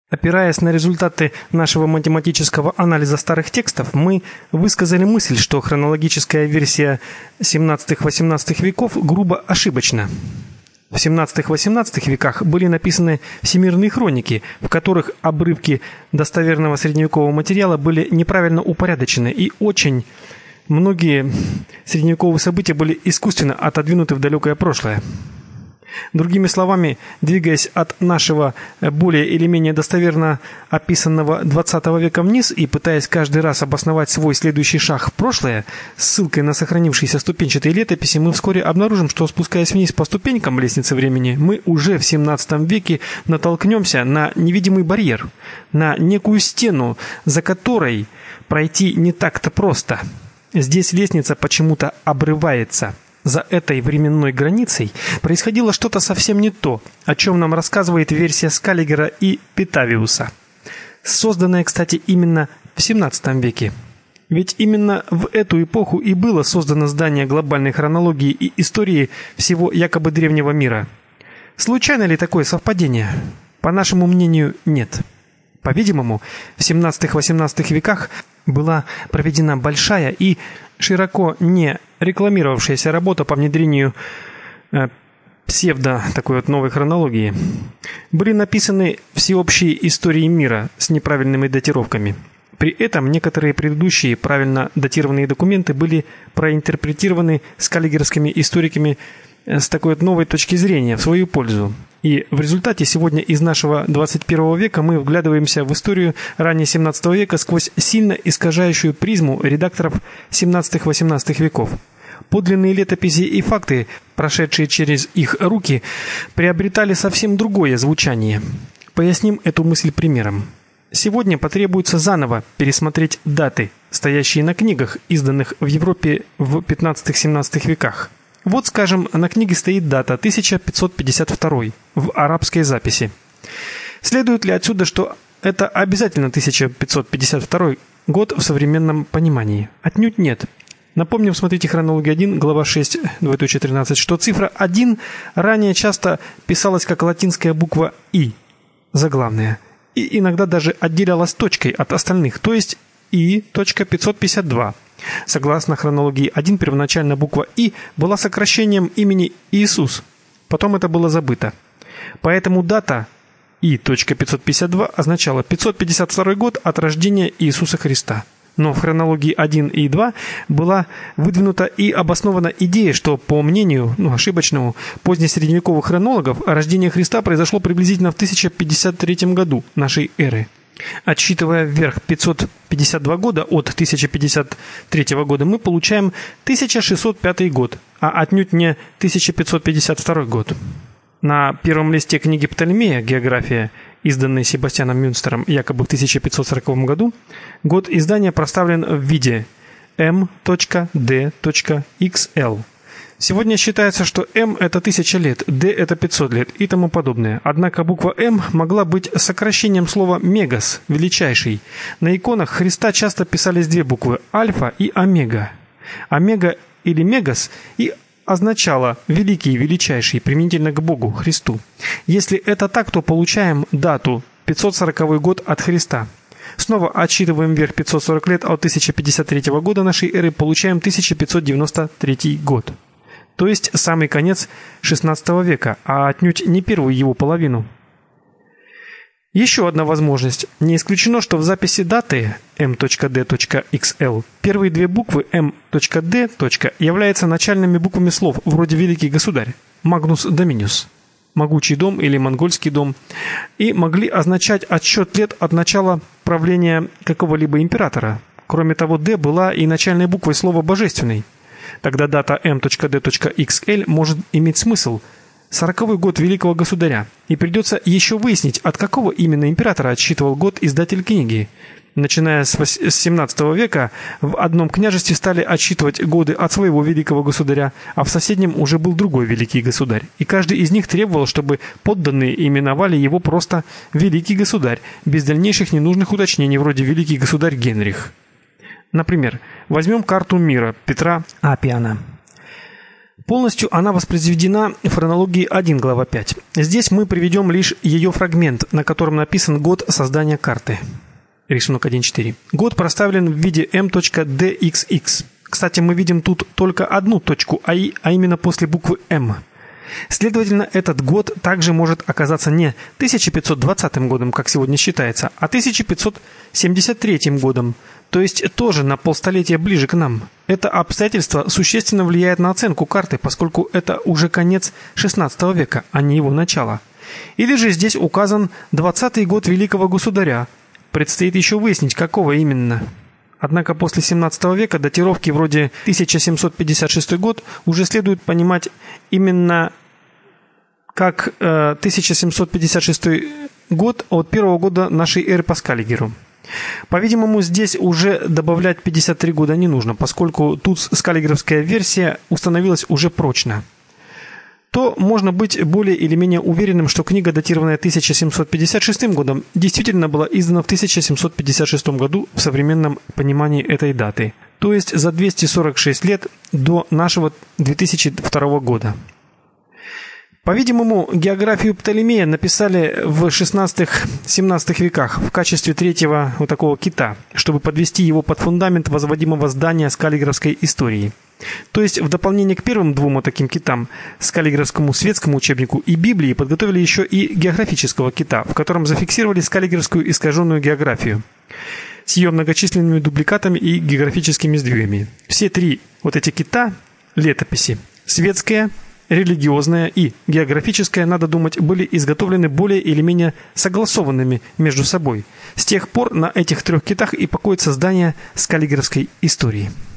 Опираясь на результаты нашего математического анализа старых текстов, мы высказали мысль, что хронологическая версия 17-18 веков грубо ошибочна. В 17-18 веках были написаны всемирные хроники, в которых обрывки достоверного средневекового материала были неправильно упорядочены, и очень многие средневековые события были искусственно отодвинуты в далекое прошлое. Другими словами, двигаясь от нашего более или менее достоверно описанного 20 века вниз и пытаясь каждый раз обосновать свой следующий шаг в прошлое, с ссылкой на сохранившиеся ступенчатые летописи, мы вскоре обнаружим, что, спускаясь вниз по ступенькам лестницы времени, мы уже в 17 веке натолкнемся на невидимый барьер, на некую стену, за которой пройти не так-то просто. Здесь лестница почему-то обрывается. За этой временной границей происходило что-то совсем не то, о чем нам рассказывает версия Скаллигера и Петавиуса, созданная, кстати, именно в 17 веке. Ведь именно в эту эпоху и было создано здание глобальной хронологии и истории всего якобы древнего мира. Случайно ли такое совпадение? По нашему мнению, нет. По-видимому, в 17-18 веках была проведена большая и широко не рекламировавшаяся работа по внедрению новой хронологии. Были написаны всеобщие истории мира с неправильными датировками. При этом некоторые предыдущие правильно датированные документы были проинтерпретированы скаллигеровскими историками с такой новой точки зрения в свою пользу. И в результате сегодня из нашего 21 века мы вглядываемся в историю ранее 17 века сквозь сильно искажающую призму редакторов 17-18 веков. Подлинные летописи и факты, прошедшие через их руки, приобретали совсем другое звучание. Поясним эту мысль примером. Сегодня потребуется заново пересмотреть даты, стоящие на книгах, изданных в Европе в 15-17 веках. Вот, скажем, на книге стоит дата 1552 в арабской записи. Следует ли отсюда, что это обязательно 1552 год в современном понимании? Отнюдь нет. Напомним, смотрите хронология 1, глава 6, 13, что цифра 1 ранее часто писалась как латинская буква «и», заглавная, и иногда даже отделялась точкой от остальных, то есть «и.552». Согласно хронологии 1, первоначально буква «и» была сокращением имени Иисус. Потом это было забыто. Поэтому дата «и.552» означала 552 год от рождения Иисуса Христа. Но в хронологии 1 и 2 была выдвинута и обоснована идея, что, по мнению, ошибочному, позднесредневековых хронологов, рождение Христа произошло приблизительно в 1053 году нашей эры. Отсчитывая вверх 552 года от 1053 года, мы получаем 1605 год, а отнюдь не 1552 год. На первом листе книги Птолемея «География», изданной Себастьяном Мюнстером якобы в 1540 году, год издания проставлен в виде m.d.xl. Сегодня считается, что m – это 1000 лет, d – это 500 лет и тому подобное. Однако буква m могла быть сокращением слова «мегас» – «величайший». На иконах Христа часто писались две буквы – альфа и омега. Омега или мегас и означало «великий», «величайший», применительно к Богу, Христу. Если это так, то получаем дату 540 год от Христа. Снова отсчитываем вверх 540 лет от 1053 года нашей эры, получаем 1593 год. То есть самый конец XVI века, а отнюдь не первую его половину. Еще одна возможность. Не исключено, что в записи даты m.d.xl первые две буквы m.d. являются начальными буквами слов, вроде «Великий государь», «Magnus Dominus», «Могучий дом» или «Монгольский дом», и могли означать отсчет лет от начала правления какого-либо императора. Кроме того, «d» была и начальной буквой слова «божественный». Тогда дата m.d.xl может иметь смысл 40-й год великого государя, и придется еще выяснить, от какого именно императора отсчитывал год издатель книги. Начиная с 17 века в одном княжестве стали отсчитывать годы от своего великого государя, а в соседнем уже был другой великий государь, и каждый из них требовал, чтобы подданные именовали его просто «великий государь», без дальнейших ненужных уточнений вроде «великий государь Генрих». Например, возьмем карту мира Петра Апиана. Полностью она воспроизведена в хронологии 1, глава 5. Здесь мы приведем лишь ее фрагмент, на котором написан год создания карты. Рисунок 1.4. Год проставлен в виде m.dxx. Кстати, мы видим тут только одну точку, а именно после буквы M. Следовательно, этот год также может оказаться не 1520 годом, как сегодня считается, а 1573 годом, то есть тоже на полстолетия ближе к нам. Это обстоятельство существенно влияет на оценку карты, поскольку это уже конец XVI века, а не его начало. Или же здесь указан 20-й год великого государя. Предстоит еще выяснить, какого именно. Однако после XVII века датировки вроде 1756 год уже следует понимать именно как 1756 год от первого года нашей эры по Скаллигеру. По-видимому, здесь уже добавлять 53 года не нужно, поскольку тут скаллигеровская версия установилась уже прочно. То можно быть более или менее уверенным, что книга, датированная 1756 годом, действительно была издана в 1756 году в современном понимании этой даты, то есть за 246 лет до нашего 2002 года. По-видимому, географию Птолемея написали в XVI-XVII веках в качестве третьего вот такого кита, чтобы подвести его под фундамент возводимого здания скаллигеровской истории. То есть в дополнение к первым двум вот таким китам, скаллигеровскому светскому учебнику и Библии, подготовили еще и географического кита, в котором зафиксировали скаллигеровскую искаженную географию с ее многочисленными дубликатами и географическими сдвигами. Все три вот эти кита, летописи, светская, религиозная и географическая, надо думать, были изготовлены более или менее согласованными между собой. С тех пор на этих трех китах и покоится здание скаллигеровской истории.